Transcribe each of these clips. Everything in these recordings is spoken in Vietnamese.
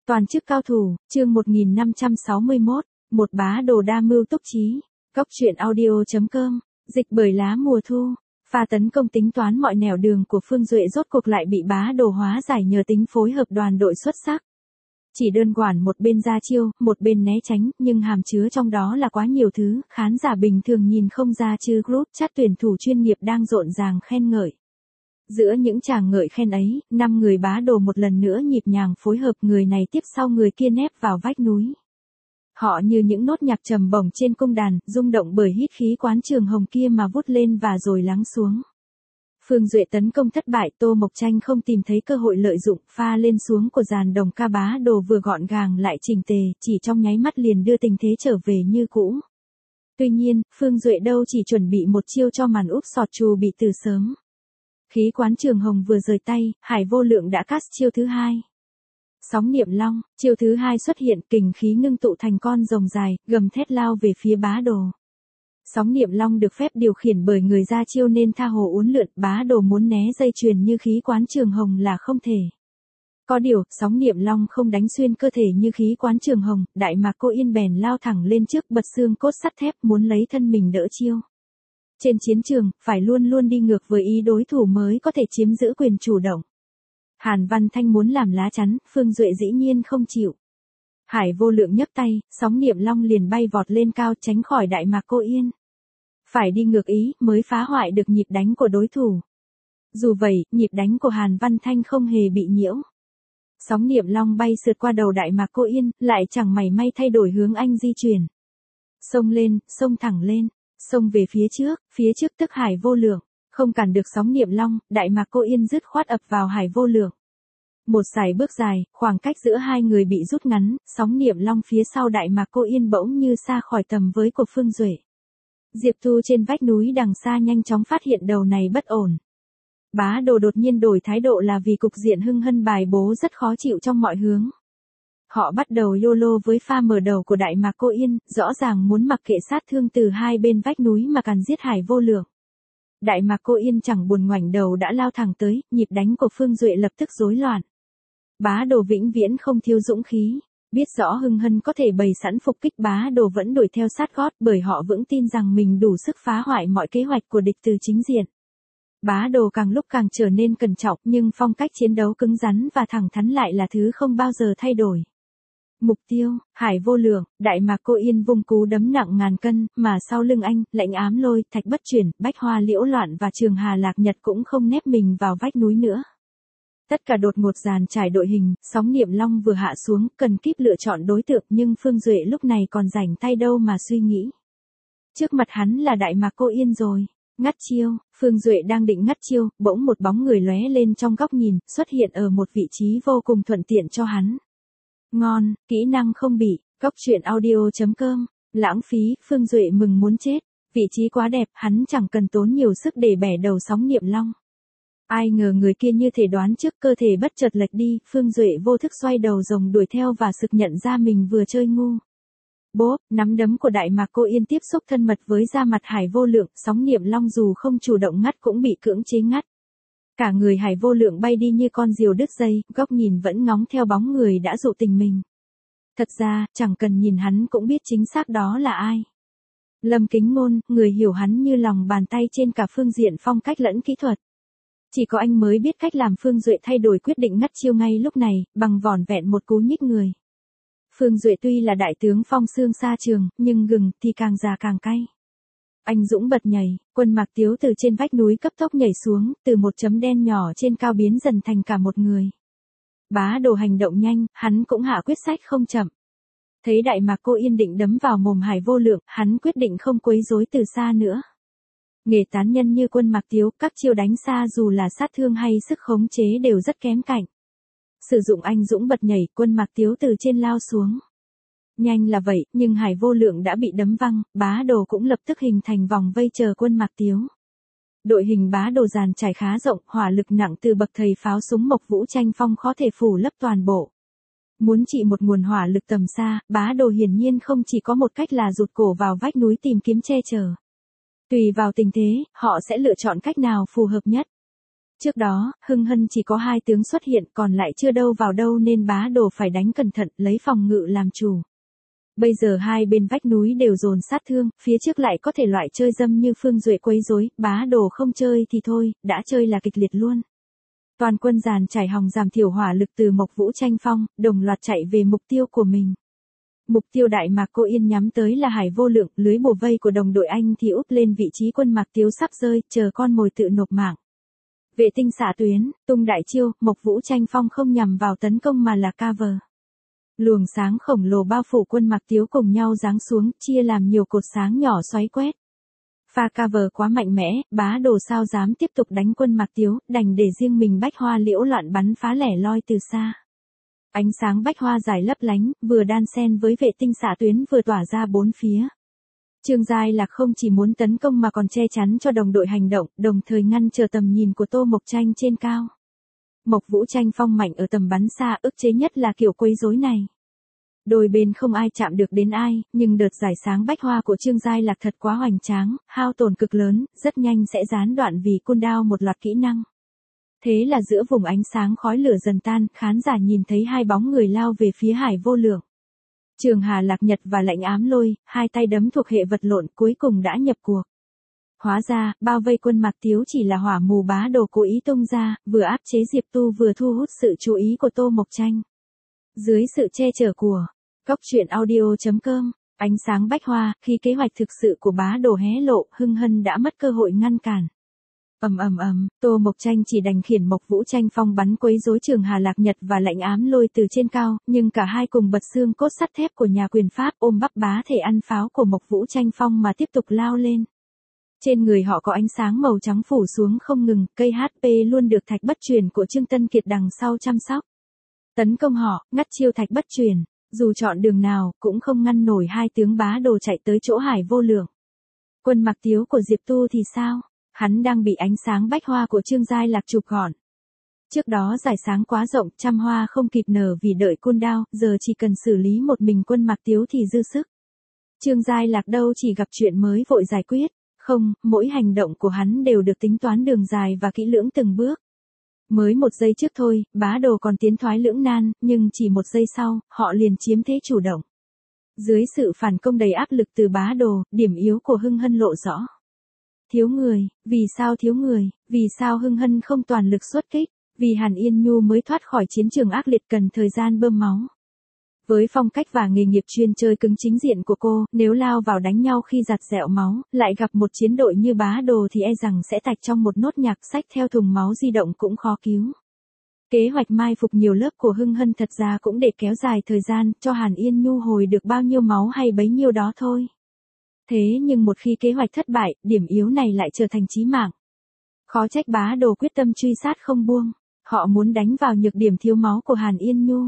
Toàn chức cao thủ, chương 1561, một bá đồ đa mưu túc trí. Góc truyện audio.com, dịch bởi lá mùa thu. Pha tấn công tính toán mọi nẻo đường của Phương Duệ rốt cuộc lại bị bá đồ hóa giải nhờ tính phối hợp đoàn đội xuất sắc. Chỉ đơn giản một bên ra chiêu, một bên né tránh, nhưng hàm chứa trong đó là quá nhiều thứ, khán giả bình thường nhìn không ra chứ group chat tuyển thủ chuyên nghiệp đang rộn ràng khen ngợi. Giữa những tràng ngợi khen ấy, 5 người bá đồ một lần nữa nhịp nhàng phối hợp, người này tiếp sau người kia nép vào vách núi. Họ như những nốt nhạc trầm bổng trên cung đàn, rung động bởi hít khí quán trường hồng kia mà vút lên và rồi lắng xuống. Phương Duệ tấn công thất bại, Tô Mộc Tranh không tìm thấy cơ hội lợi dụng, pha lên xuống của dàn đồng ca bá đồ vừa gọn gàng lại chỉnh tề, chỉ trong nháy mắt liền đưa tình thế trở về như cũ. Tuy nhiên, Phương Duệ đâu chỉ chuẩn bị một chiêu cho màn úp sọt trù bị từ sớm. Khí quán trường hồng vừa rời tay, Hải Vô Lượng đã cast chiêu thứ hai. Sóng niệm long, chiêu thứ hai xuất hiện, kình khí ngưng tụ thành con rồng dài, gầm thét lao về phía bá đồ. Sóng niệm long được phép điều khiển bởi người ra chiêu nên tha hồ uốn lượn, bá đồ muốn né dây chuyền như khí quán trường hồng là không thể. Có điều, sóng niệm long không đánh xuyên cơ thể như khí quán trường hồng, Đại Mạc Cô Yên bèn lao thẳng lên trước bật xương cốt sắt thép muốn lấy thân mình đỡ chiêu. Trên chiến trường, phải luôn luôn đi ngược với ý đối thủ mới có thể chiếm giữ quyền chủ động. Hàn Văn Thanh muốn làm lá chắn, Phương Duệ dĩ nhiên không chịu. Hải Vô Lượng nhấc tay, sóng niệm long liền bay vọt lên cao tránh khỏi Đại Mạc Cô Yên. Phải đi ngược ý mới phá hoại được nhịp đánh của đối thủ. Dù vậy, nhịp đánh của Hàn Văn Thanh không hề bị nhiễu. Sóng niệm long bay sượt qua đầu Đại Mạc Cô Yên, lại chẳng mảy may thay đổi hướng anh di chuyển. Xông lên, xông thẳng lên. Xông về phía trước tức Hải Vô Lượng, không cản được sóng niệm long, Đại Mạc Cô Yên dứt khoát ập vào Hải Vô Lượng. Một sải bước dài, khoảng cách giữa hai người bị rút ngắn, sóng niệm long phía sau Đại Mạc Cô Yên bỗng như xa khỏi tầm với của Phương Duệ. Diệp Thu trên vách núi đằng xa nhanh chóng phát hiện đầu này bất ổn. Bá đồ đột nhiên đổi thái độ là vì cục diện hưng hân bài bố rất khó chịu trong mọi hướng. Họ bắt đầu YOLO với pha mở đầu của Đại Mạc Cô Yên, rõ ràng muốn mặc kệ sát thương từ hai bên vách núi mà càn giết Hải Vô Lượng. Đại Mạc Cô Yên chẳng buồn ngoảnh đầu đã lao thẳng tới, nhịp đánh của Phương Duệ lập tức rối loạn. Bá đồ vĩnh viễn không thiếu dũng khí, biết rõ hưng hân có thể bày sẵn phục kích, bá đồ vẫn đuổi theo sát gót bởi họ vững tin rằng mình đủ sức phá hoại mọi kế hoạch của địch từ chính diện. Bá đồ càng lúc càng trở nên cẩn trọng nhưng phong cách chiến đấu cứng rắn và thẳng thắn lại là thứ không bao giờ thay đổi. Mục tiêu, Hải Vô Lượng, Đại Mạc Cô Yên vung cú đấm nặng ngàn cân, mà sau lưng anh, Lệnh Ám Lôi, Thạch Bất Chuyển, Bách Hoa Liễu Loạn và Trường Hà Lạc Nhật cũng không nép mình vào vách núi nữa. Tất cả đột ngột dàn trải đội hình, sóng niệm long vừa hạ xuống, cần kíp lựa chọn đối tượng nhưng Phương Duệ lúc này còn rảnh tay đâu mà suy nghĩ. Trước mặt hắn là Đại Mạc Cô Yên rồi. Ngắt chiêu, Phương Duệ đang định ngắt chiêu, bỗng một bóng người lóe lên trong góc nhìn, xuất hiện ở một vị trí vô cùng thuận tiện cho hắn. Ngon, kỹ năng không bị, góc truyện audio.com, lãng phí, Phương Duệ mừng muốn chết, vị trí quá đẹp, hắn chẳng cần tốn nhiều sức để bẻ đầu sóng niệm long. Ai ngờ người kia như thể đoán trước, cơ thể bất chợt lệch đi, Phương Duệ vô thức xoay đầu rồng đuổi theo và sực nhận ra mình vừa chơi ngu. Bốp, nắm đấm của Đại Mạc Cô Yên tiếp xúc thân mật với da mặt Hải Vô Lượng, sóng niệm long dù không chủ động ngắt cũng bị cưỡng chế ngắt. Cả người Hải Vô Lượng bay đi như con diều đứt dây, góc nhìn vẫn ngóng theo bóng người đã dụ tình mình. Thật ra, chẳng cần nhìn hắn cũng biết chính xác đó là ai. Lâm Kính Ngôn, người hiểu hắn như lòng bàn tay trên cả phương diện phong cách lẫn kỹ thuật. Chỉ có anh mới biết cách làm Phương Duệ thay đổi quyết định ngắt chiêu ngay lúc này, bằng vỏn vẹn một cú nhích người. Phương Duệ tuy là đại tướng phong xương xa trường, nhưng gừng thì càng già càng cay. Anh dũng bật nhảy, Quân Mạc Tiếu từ trên vách núi cấp tốc nhảy xuống, từ một chấm đen nhỏ trên cao biến dần thành cả một người. Bá đồ hành động nhanh, hắn cũng hạ quyết sách không chậm. Thấy Đại Mạc Cô Yên định đấm vào mồm Hải Vô Lượng, hắn quyết định không quấy rối từ xa nữa. Nghề tán nhân như Quân Mạc Tiếu, các chiêu đánh xa dù là sát thương hay sức khống chế đều rất kém cạnh. Sử dụng anh dũng bật nhảy, Quân Mạc Tiếu từ trên lao xuống. Nhanh là vậy, nhưng Hải Vô Lượng đã bị đấm văng, bá đồ cũng lập tức hình thành vòng vây chờ Quân Mạc Tiếu. Đội hình bá đồ dàn trải khá rộng, hỏa lực nặng từ bậc thầy pháo súng Mộc Vũ Tranh Phong khó thể phủ lấp toàn bộ. Muốn trị một nguồn hỏa lực tầm xa, bá đồ hiển nhiên không chỉ có một cách là rụt cổ vào vách núi tìm kiếm che chở. Tùy vào tình thế, họ sẽ lựa chọn cách nào phù hợp nhất. Trước đó, Hưng Hân chỉ có 2 tướng xuất hiện còn lại chưa đâu vào đâu nên Bá Đồ phải đánh cẩn thận lấy phòng ngự làm chủ. Bây giờ hai bên vách núi đều dồn sát thương, phía trước lại có thể loại chơi dâm như Phương Duệ quấy rối, Bá Đồ không chơi thì thôi, đã chơi là kịch liệt luôn. Toàn quân dàn trải hòng giảm thiểu hỏa lực từ Mộc Vũ Tranh Phong, đồng loạt chạy về mục tiêu của mình. Mục tiêu Đại Mạc Cô Yên nhắm tới là Hải Vô Lượng, lưới bùa vây của đồng đội anh thì úp lên vị trí quân Mạc Tiếu sắp rơi, chờ con mồi tự nộp mạng. Vệ tinh xạ tuyến, tung đại chiêu, Mộc Vũ Tranh Phong không nhằm vào tấn công mà là cover. Luồng sáng khổng lồ bao phủ quân Mạc Tiếu cùng nhau giáng xuống, chia làm nhiều cột sáng nhỏ xoáy quét. Pha cover quá mạnh mẽ, Bá Đồ sao dám tiếp tục đánh quân Mạc Tiếu, đành để riêng mình bách hoa liễu loạn bắn phá lẻ loi từ xa. Ánh sáng bách hoa dài lấp lánh, vừa đan xen với vệ tinh xạ tuyến vừa tỏa ra bốn phía. Trương Giai Lạc không chỉ muốn tấn công mà còn che chắn cho đồng đội hành động, đồng thời ngăn trở tầm nhìn của Tô Mộc Tranh trên cao. Mộc Vũ Tranh Phong mạnh ở tầm bắn xa, ức chế nhất là kiểu quấy rối này. Đôi bên không ai chạm được đến ai, nhưng đợt giải sáng bách hoa của Trương Giai Lạc thật quá hoành tráng, hao tổn cực lớn, rất nhanh sẽ gián đoạn vì cooldown một loạt kỹ năng. Thế là giữa vùng ánh sáng khói lửa dần tan, khán giả nhìn thấy hai bóng người lao về phía Hải Vô Lượng. Trường Hà Lạc Nhật và Lạnh Ám Lôi, hai tay đấm thuộc hệ vật lộn cuối cùng đã nhập cuộc. Hóa ra, bao vây quân Mạc Tiếu chỉ là hỏa mù Bá Đồ cố ý tung ra, vừa áp chế Diệp Tu vừa thu hút sự chú ý của Tô Mộc Tranh. Dưới sự che chở của Cóc Truyện Audio.com, ánh sáng bách hoa, khi kế hoạch thực sự của Bá Đồ hé lộ, Hưng Hân đã mất cơ hội ngăn cản. Tô Mộc Tranh chỉ đành khiển Mộc Vũ Tranh Phong bắn quấy rối Trường Hà Lạc Nhật và Lạnh Ám Lôi từ trên cao, nhưng cả hai cùng bật xương cốt sắt thép của nhà quyền Pháp ôm bắp bá thể ăn pháo của Mộc Vũ Tranh Phong mà tiếp tục lao lên. Trên người họ có ánh sáng màu trắng phủ xuống không ngừng, cây HP luôn được Thạch Bất Truyền của Trương Tân Kiệt đằng sau chăm sóc. Tấn công họ, ngắt chiêu Thạch Bất Truyền, dù chọn đường nào, cũng không ngăn nổi hai tướng Bá Đồ chạy tới chỗ Hải Vô Lượng. Quân Mạc Tiếu của Diệp Tu thì sao? Hắn đang bị ánh sáng bách hoa của Trương Giai Lạc chụp gọn. Trước đó giải sáng quá rộng, trăm hoa không kịp nở vì đợi cooldown, giờ chỉ cần xử lý một mình quân Mạc Tiếu thì dư sức. Trương Giai Lạc đâu chỉ gặp chuyện mới vội giải quyết, không, mỗi hành động của hắn đều được tính toán đường dài và kỹ lưỡng từng bước. Mới một giây trước thôi, Bá Đồ còn tiến thoái lưỡng nan, nhưng chỉ một giây sau, họ liền chiếm thế chủ động. Dưới sự phản công đầy áp lực từ Bá Đồ, điểm yếu của Hưng Hân lộ rõ. Thiếu người, vì sao thiếu người, vì sao Hưng Hân không toàn lực xuất kích, vì Hàn Yên Nhu mới thoát khỏi chiến trường ác liệt cần thời gian bơm máu. Với phong cách và nghề nghiệp chuyên chơi cứng chính diện của cô, nếu lao vào đánh nhau khi giặt dẹo máu, lại gặp một chiến đội như Bá Đồ thì e rằng sẽ tạch trong một nốt nhạc sách theo thùng máu di động cũng khó cứu. Kế hoạch mai phục nhiều lớp của Hưng Hân thật ra cũng để kéo dài thời gian, cho Hàn Yên Nhu hồi được bao nhiêu máu hay bấy nhiêu đó thôi. Thế nhưng một khi kế hoạch thất bại, điểm yếu này lại trở thành chí mạng. Khó trách Bá Đồ quyết tâm truy sát không buông. Họ muốn đánh vào nhược điểm thiếu máu của Hàn Yên Nhu.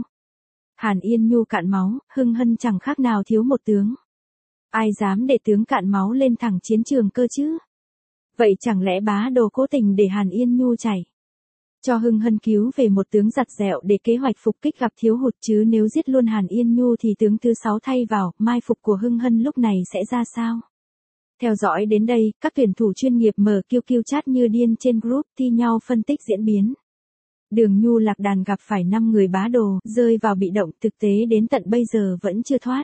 Hàn Yên Nhu cạn máu, Hưng Hân chẳng khác nào thiếu một tướng. Ai dám để tướng cạn máu lên thẳng chiến trường cơ chứ? Vậy chẳng lẽ Bá Đồ cố tình để Hàn Yên Nhu chảy? Cho Hưng Hân cứu về một tướng giặt dẹo để kế hoạch phục kích gặp thiếu hụt, chứ nếu giết luôn Hàn Yên Nhu thì tướng thứ 6 thay vào, mai phục của Hưng Hân lúc này sẽ ra sao? Theo dõi đến đây, các tuyển thủ chuyên nghiệp mở QQ chat như điên trên group thi nhau phân tích diễn biến. Đường Nhu lạc đàn gặp phải 5 người Bá Đồ, rơi vào bị động, thực tế đến tận bây giờ vẫn chưa thoát.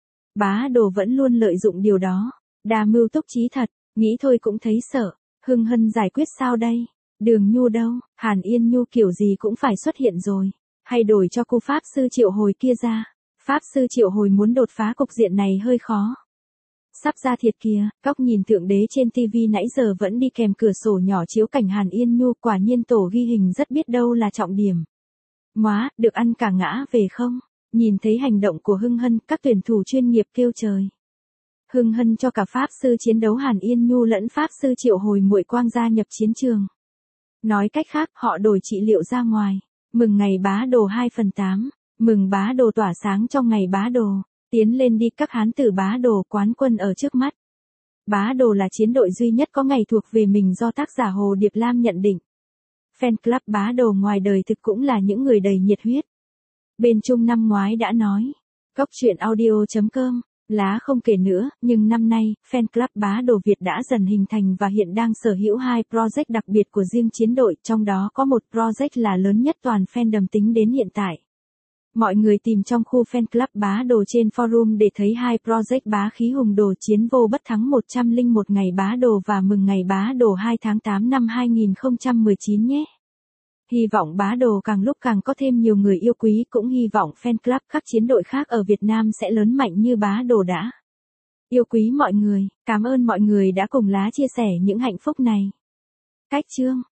Bá Đồ vẫn luôn lợi dụng điều đó. Đa mưu túc trí thật, nghĩ thôi cũng thấy sợ. Hưng Hân giải quyết sao đây? Đường Nhu đâu? Hàn Yên Nhu kiểu gì cũng phải xuất hiện rồi. Hay đổi cho cô Pháp Sư Triệu Hồi kia ra. Pháp Sư Triệu Hồi muốn đột phá cục diện này hơi khó. Sắp ra thiệt kìa, Cóc nhìn Thượng Đế trên TV nãy giờ vẫn đi kèm cửa sổ nhỏ chiếu cảnh Hàn Yên Nhu, quả nhiên tổ ghi hình rất biết đâu là trọng điểm. Móa, được ăn cả ngã về không? Nhìn thấy hành động của Hưng Hân, các tuyển thủ chuyên nghiệp kêu trời. Hưng Hân cho cả Pháp Sư chiến đấu Hàn Yên Nhu lẫn Pháp Sư Triệu Hồi muội quang gia nhập chiến trường. Nói cách khác, họ đổi trị liệu ra ngoài. Mừng ngày Bá Đồ 2/8. Mừng Bá Đồ tỏa sáng trong ngày Bá Đồ. Tiến lên đi các hán tử Bá Đồ, quán quân ở trước mắt. Bá Đồ là chiến đội duy nhất có ngày thuộc về mình do tác giả Hồ Điệp Lam nhận định. Fan club Bá Đồ ngoài đời thực cũng là những người đầy nhiệt huyết. Bên Trung năm ngoái đã nói. Cóc Truyện Audio.com Lá không kể nữa, nhưng năm nay, fan club bá đồ Việt đã dần hình thành và hiện đang sở hữu 2 project đặc biệt của riêng chiến đội, trong đó có một project là lớn nhất toàn fandom tính đến hiện tại. Mọi người tìm trong khu fan club bá đồ trên forum để thấy 2 project bá khí hùng đồ chiến vô bất thắng 101 ngày bá đồ và mừng ngày bá đồ 2 tháng 8 năm 2019 nhé. Hy vọng bá đồ càng lúc càng có thêm nhiều người yêu quý, cũng hy vọng fan club các chiến đội khác ở Việt Nam sẽ lớn mạnh như bá đồ đã. Yêu quý mọi người, cảm ơn mọi người đã cùng Lá chia sẻ những hạnh phúc này. Cách chương